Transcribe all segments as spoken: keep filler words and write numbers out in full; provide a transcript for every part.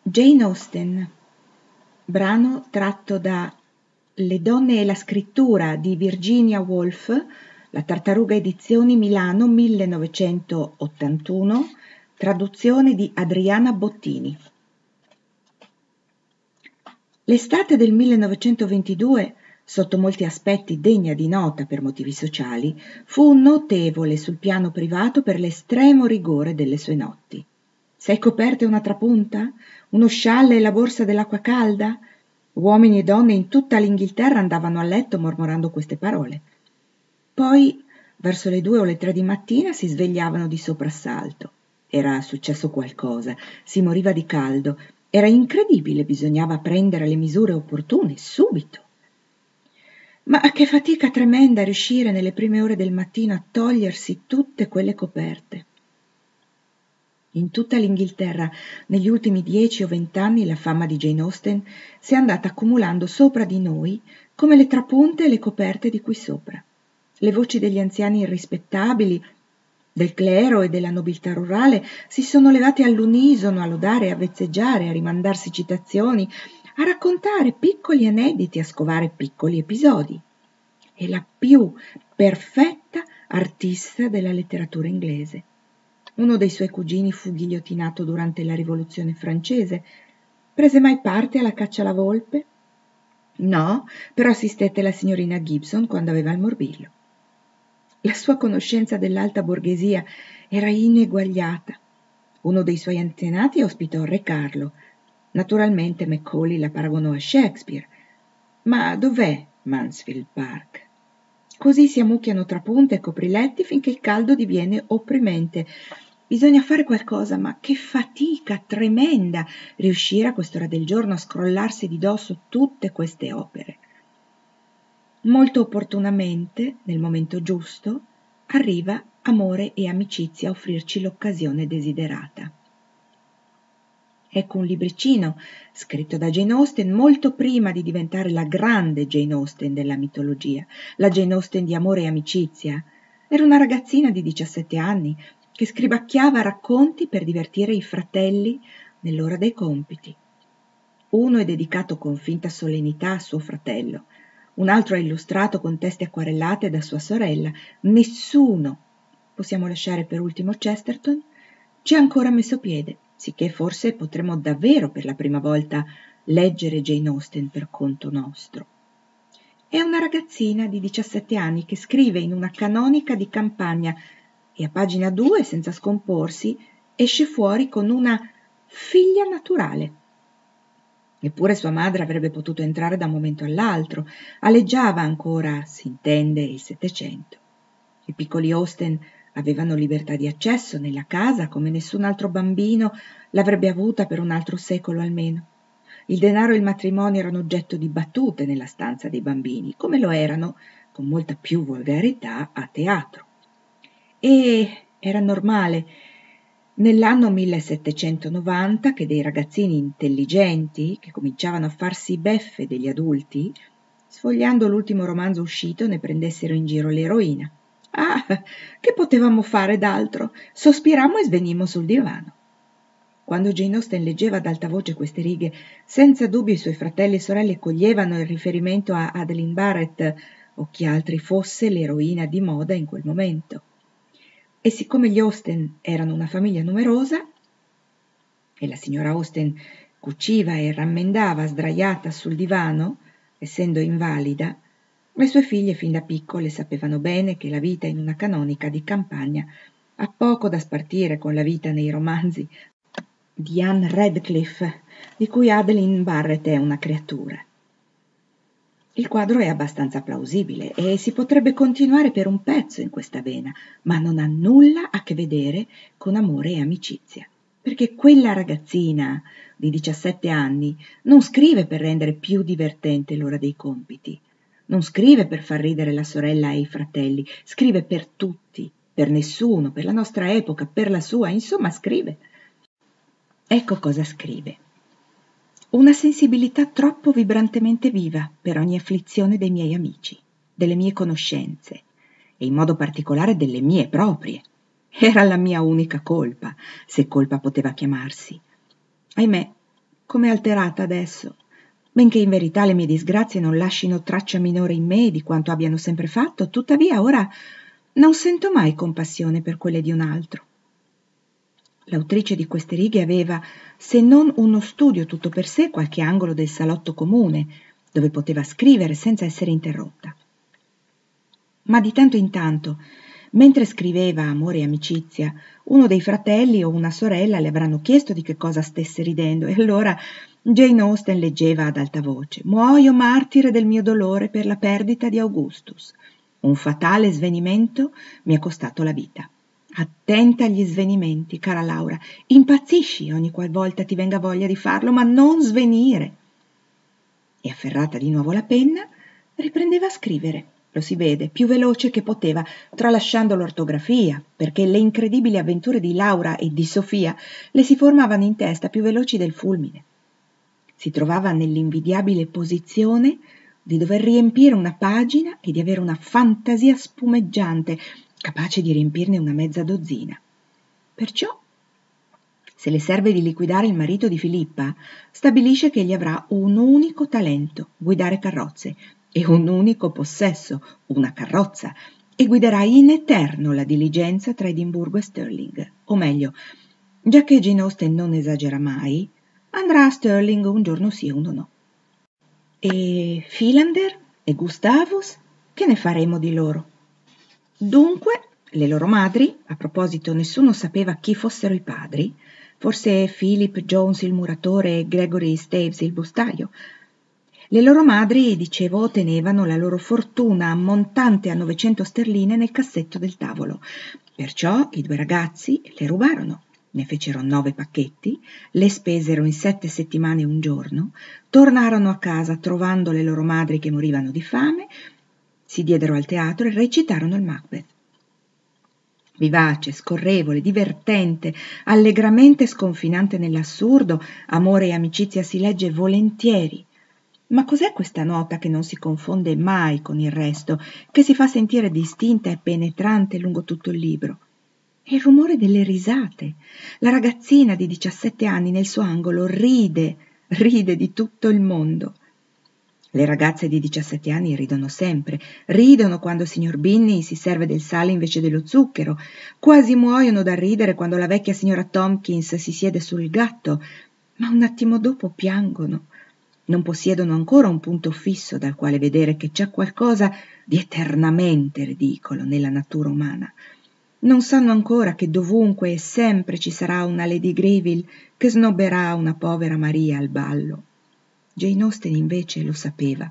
Jane Austen, brano tratto da Le donne e la scrittura di Virginia Woolf, La Tartaruga Edizioni, Milano millenovecentottantuno, traduzione di Adriana Bottini. L'estate del millenovecentoventidue, sotto molti aspetti degna di nota per motivi sociali, fu notevole sul piano privato per l'estremo rigore delle sue notti. Sei coperte una trapunta? Uno scialle e la borsa dell'acqua calda? Uomini e donne in tutta l'Inghilterra andavano a letto mormorando queste parole. Poi, verso le due o le tre di mattina, si svegliavano di soprassalto. Era successo qualcosa, si moriva di caldo. Era incredibile, bisognava prendere le misure opportune, subito. Ma che fatica tremenda riuscire nelle prime ore del mattino a togliersi tutte quelle coperte. In tutta l'Inghilterra, negli ultimi dieci o vent'anni, la fama di Jane Austen si è andata accumulando sopra di noi come le trapunte e le coperte di qui sopra. Le voci degli anziani irrispettabili, del clero e della nobiltà rurale si sono levate all'unisono a lodare, a vezzeggiare, a rimandarsi citazioni, a raccontare piccoli aneddoti, a scovare piccoli episodi. È la più perfetta artista della letteratura inglese. Uno dei suoi cugini fu ghigliottinato durante la Rivoluzione francese. Prese mai parte alla caccia alla volpe? No, però assistette la signorina Gibson quando aveva il morbillo. La sua conoscenza dell'alta borghesia era ineguagliata. Uno dei suoi antenati ospitò Re Carlo. Naturalmente Macaulay la paragonò a Shakespeare. Ma dov'è Mansfield Park? Così si ammucchiano trapunte e copriletti finché il caldo diviene opprimente. Bisogna fare qualcosa, ma che fatica tremenda riuscire a quest'ora del giorno a scrollarsi di dosso tutte queste opere. Molto opportunamente, nel momento giusto, arriva amore e amicizia a offrirci l'occasione desiderata. Ecco un libricino scritto da Jane Austen molto prima di diventare la grande Jane Austen della mitologia, la Jane Austen di amore e amicizia. Era una ragazzina di diciassette anni che scribacchiava racconti per divertire i fratelli nell'ora dei compiti. Uno è dedicato con finta solennità a suo fratello, un altro è illustrato con teste acquarellate da sua sorella. Nessuno, possiamo lasciare per ultimo Chesterton, ci ha ancora messo piede, sicché forse potremo davvero per la prima volta leggere Jane Austen per conto nostro. È una ragazzina di diciassette anni che scrive in una canonica di campagna e a pagina due, senza scomporsi, esce fuori con una figlia naturale. Eppure sua madre avrebbe potuto entrare da un momento all'altro. Aleggiava ancora, si intende, il Settecento. I piccoli Austen avevano libertà di accesso nella casa come nessun altro bambino l'avrebbe avuta per un altro secolo almeno. Il denaro e il matrimonio erano oggetto di battute nella stanza dei bambini, come lo erano, con molta più volgarità, a teatro. E era normale, nell'anno millesettecentonovanta, che dei ragazzini intelligenti, che cominciavano a farsi beffe degli adulti, sfogliando l'ultimo romanzo uscito, ne prendessero in giro l'eroina. Ah, che potevamo fare d'altro? Sospirammo e svenimmo sul divano. Quando Jane Austen leggeva ad alta voce queste righe, senza dubbio i suoi fratelli e sorelle coglievano il riferimento a Adeline Barrett o chi altri fosse l'eroina di moda in quel momento. E siccome gli Austen erano una famiglia numerosa e la signora Austen cuciva e rammendava sdraiata sul divano, essendo invalida, le sue figlie fin da piccole sapevano bene che la vita in una canonica di campagna ha poco da spartire con la vita nei romanzi di Anne Radcliffe, di cui Adeline Barrett è una creatura. Il quadro è abbastanza plausibile e si potrebbe continuare per un pezzo in questa vena, ma non ha nulla a che vedere con amore e amicizia, perché quella ragazzina di diciassette anni non scrive per rendere più divertente l'ora dei compiti, non scrive per far ridere la sorella e i fratelli, scrive per tutti, per nessuno, per la nostra epoca, per la sua, insomma scrive. Ecco cosa scrive. Una sensibilità troppo vibrantemente viva per ogni afflizione dei miei amici, delle mie conoscenze e in modo particolare delle mie proprie. Era la mia unica colpa, se colpa poteva chiamarsi. Ahimè, come alterata adesso, benché in verità le mie disgrazie non lascino traccia minore in me di quanto abbiano sempre fatto, tuttavia ora non sento mai compassione per quelle di un altro. L'autrice di queste righe aveva, se non uno studio tutto per sé, qualche angolo del salotto comune, dove poteva scrivere senza essere interrotta. Ma di tanto in tanto, mentre scriveva Amore e amicizia, uno dei fratelli o una sorella le avranno chiesto di che cosa stesse ridendo, e allora Jane Austen leggeva ad alta voce: «Muoio martire del mio dolore per la perdita di Augustus. Un fatale svenimento mi ha costato la vita». Attenta agli svenimenti, cara Laura, impazzisci ogni qualvolta ti venga voglia di farlo, ma non svenire. E afferrata di nuovo la penna, riprendeva a scrivere, lo si vede, più veloce che poteva, tralasciando l'ortografia, perché le incredibili avventure di Laura e di Sofia le si formavano in testa più veloci del fulmine. Si trovava nell'invidiabile posizione di dover riempire una pagina e di avere una fantasia spumeggiante, capace di riempirne una mezza dozzina. Perciò, se le serve di liquidare il marito di Filippa, stabilisce che egli avrà un unico talento, guidare carrozze, e un unico possesso, una carrozza, e guiderà in eterno la diligenza tra Edimburgo e Stirling. O meglio, già che Jane Austen non esagera mai, andrà a Stirling un giorno sì e uno no. E Philander e Gustavus, che ne faremo di loro? Dunque, le loro madri, a proposito nessuno sapeva chi fossero i padri, forse Philip Jones il muratore e Gregory Staves il bustaio, le loro madri, dicevo, tenevano la loro fortuna ammontante a novecento sterline nel cassetto del tavolo, perciò i due ragazzi le rubarono, ne fecero nove pacchetti, le spesero in sette settimane e un giorno, tornarono a casa trovando le loro madri che morivano di fame, si diedero al teatro e recitarono il Macbeth. Vivace, scorrevole, divertente, allegramente sconfinante nell'assurdo, Amore e amicizia si legge volentieri. Ma cos'è questa nota che non si confonde mai con il resto, che si fa sentire distinta e penetrante lungo tutto il libro? È il rumore delle risate. La ragazzina di diciassette anni nel suo angolo ride, ride di tutto il mondo. Le ragazze di diciassette anni ridono sempre, ridono quando il signor Binnie si serve del sale invece dello zucchero, quasi muoiono da ridere quando la vecchia signora Tompkins si siede sul gatto, ma un attimo dopo piangono. Non possiedono ancora un punto fisso dal quale vedere che c'è qualcosa di eternamente ridicolo nella natura umana. Non sanno ancora che dovunque e sempre ci sarà una Lady Greville che snobberà una povera Maria al ballo. Jane Austen invece lo sapeva.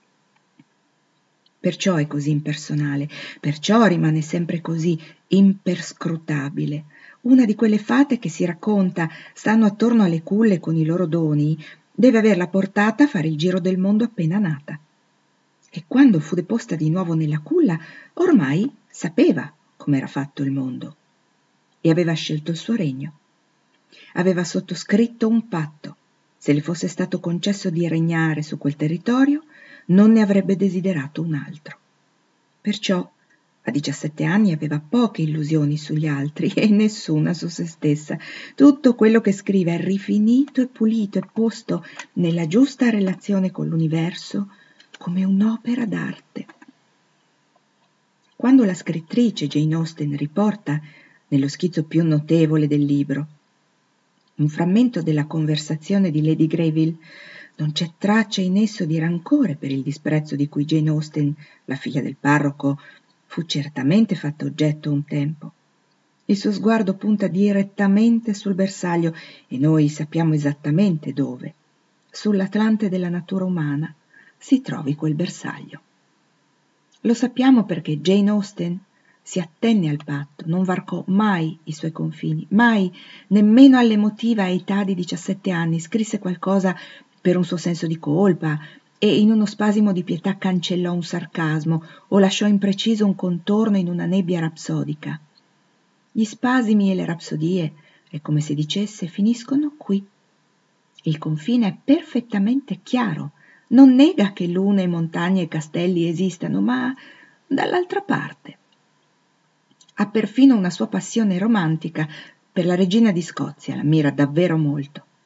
Perciò è così impersonale, perciò rimane sempre così imperscrutabile. Una di quelle fate che si racconta stanno attorno alle culle con i loro doni, deve averla portata a fare il giro del mondo appena nata. E quando fu deposta di nuovo nella culla, ormai sapeva com'era fatto il mondo e aveva scelto il suo regno. Aveva sottoscritto un patto. Se le fosse stato concesso di regnare su quel territorio, non ne avrebbe desiderato un altro. Perciò, a diciassette anni aveva poche illusioni sugli altri e nessuna su se stessa. Tutto quello che scrive è rifinito e pulito e posto nella giusta relazione con l'universo come un'opera d'arte. Quando la scrittrice Jane Austen riporta, nello schizzo più notevole del libro, un frammento della conversazione di Lady Greville, non c'è traccia in esso di rancore per il disprezzo di cui Jane Austen, la figlia del parroco, fu certamente fatta oggetto un tempo. Il suo sguardo punta direttamente sul bersaglio e noi sappiamo esattamente dove. Sull'Atlante della natura umana si trovi quel bersaglio. Lo sappiamo perché Jane Austen si attenne al patto, non varcò mai i suoi confini, mai, nemmeno all'emotiva età di diciassette anni, scrisse qualcosa per un suo senso di colpa e in uno spasimo di pietà cancellò un sarcasmo o lasciò impreciso un contorno in una nebbia rapsodica. Gli spasimi e le rapsodie, è come se dicesse, finiscono qui. Il confine è perfettamente chiaro, non nega che lune, montagne e castelli esistano, ma dall'altra parte. Ha perfino una sua passione romantica per la regina di Scozia, l'ammira davvero molto.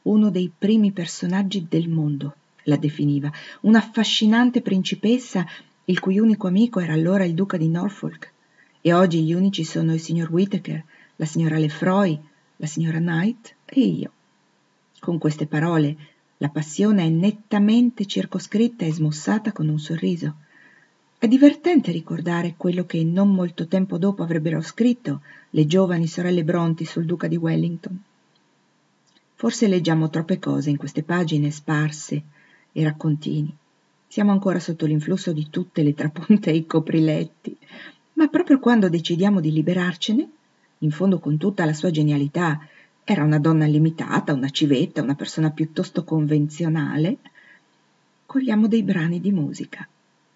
uno dei primi personaggi del mondo, la definiva, un'affascinante principessa il cui unico amico era allora il duca di Norfolk, e oggi gli unici sono il signor Whittaker, la signora Lefroy, la signora Knight e io. Con queste parole la passione è nettamente circoscritta e smussata con un sorriso. È divertente ricordare quello che non molto tempo dopo avrebbero scritto le giovani sorelle Brontë sul duca di Wellington. Forse leggiamo troppe cose in queste pagine sparse e raccontini. Siamo ancora sotto l'influsso di tutte le trapunte e i copriletti, ma proprio quando decidiamo di liberarcene, in fondo con tutta la sua genialità, era una donna limitata, una civetta, una persona piuttosto convenzionale, cogliamo dei brani di musica.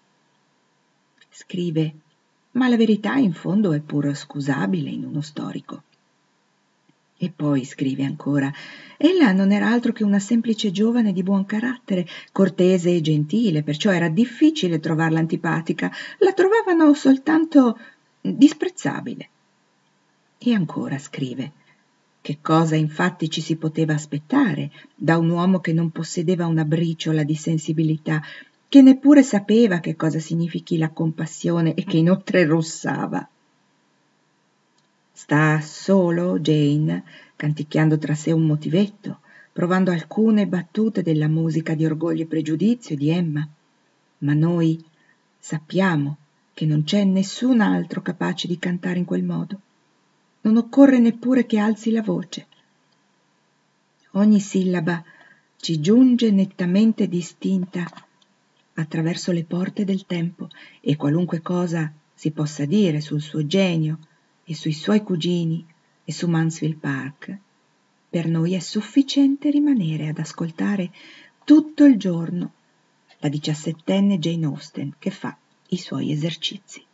Scrive, ma la verità in fondo è pur scusabile in uno storico. E poi scrive ancora, ella non era altro che una semplice giovane di buon carattere, cortese e gentile, perciò era difficile trovarla antipatica, la trovavano soltanto disprezzabile. E ancora scrive, che cosa infatti ci si poteva aspettare da un uomo che non possedeva una briciola di sensibilità, che neppure sapeva che cosa significhi la compassione e che inoltre russava. Sta solo Jane, canticchiando tra sé un motivetto, provando alcune battute della musica di Orgoglio e Pregiudizio di Emma, ma noi sappiamo che non c'è nessun altro capace di cantare in quel modo. Non occorre neppure che alzi la voce. Ogni sillaba ci giunge nettamente distinta attraverso le porte del tempo, e qualunque cosa si possa dire sul suo genio e sui suoi cugini e su Mansfield Park, per noi è sufficiente rimanere ad ascoltare tutto il giorno la diciassettenne Jane Austen che fa i suoi esercizi.